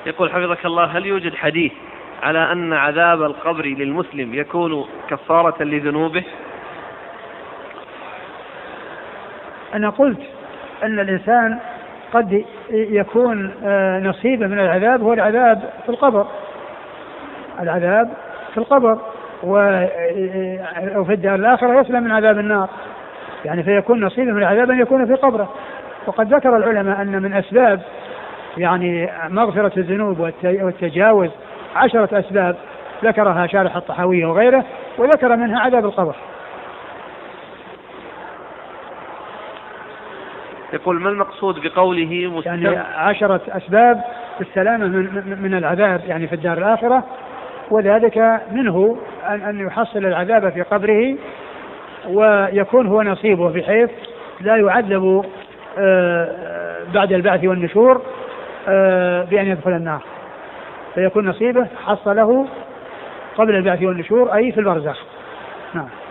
يقول حفظك الله: هل يوجد حديث على أن عذاب القبر للمسلم يكون كفارة لذنوبه؟ أنا قلت أن الإنسان قد يكون نصيبه من العذاب هو العذاب في القبر، العذاب في القبر، وفي الدار الآخرة يسلم من عذاب النار، يعني فيكون نصيبه من العذاب أن يكون في قبره. وقد ذكر العلماء أن من أسباب يعني مغفرة الذنوب والتجاوز 10 أسباب ذكرها شارح الطحاوية وغيره، وذكر منها عذاب القبر. يقول: ما المقصود بقوله يعني 10 أسباب السلامة من العذاب يعني في الدار الآخرة، وذلك منه أن يحصل العذاب في قبره ويكون هو نصيبه بحيث لا يعذب بعد البعث والنشور بأن يدخل النار، فيكون نصيبه حصله قبل البعث والنشور أي في البرزخ. نعم.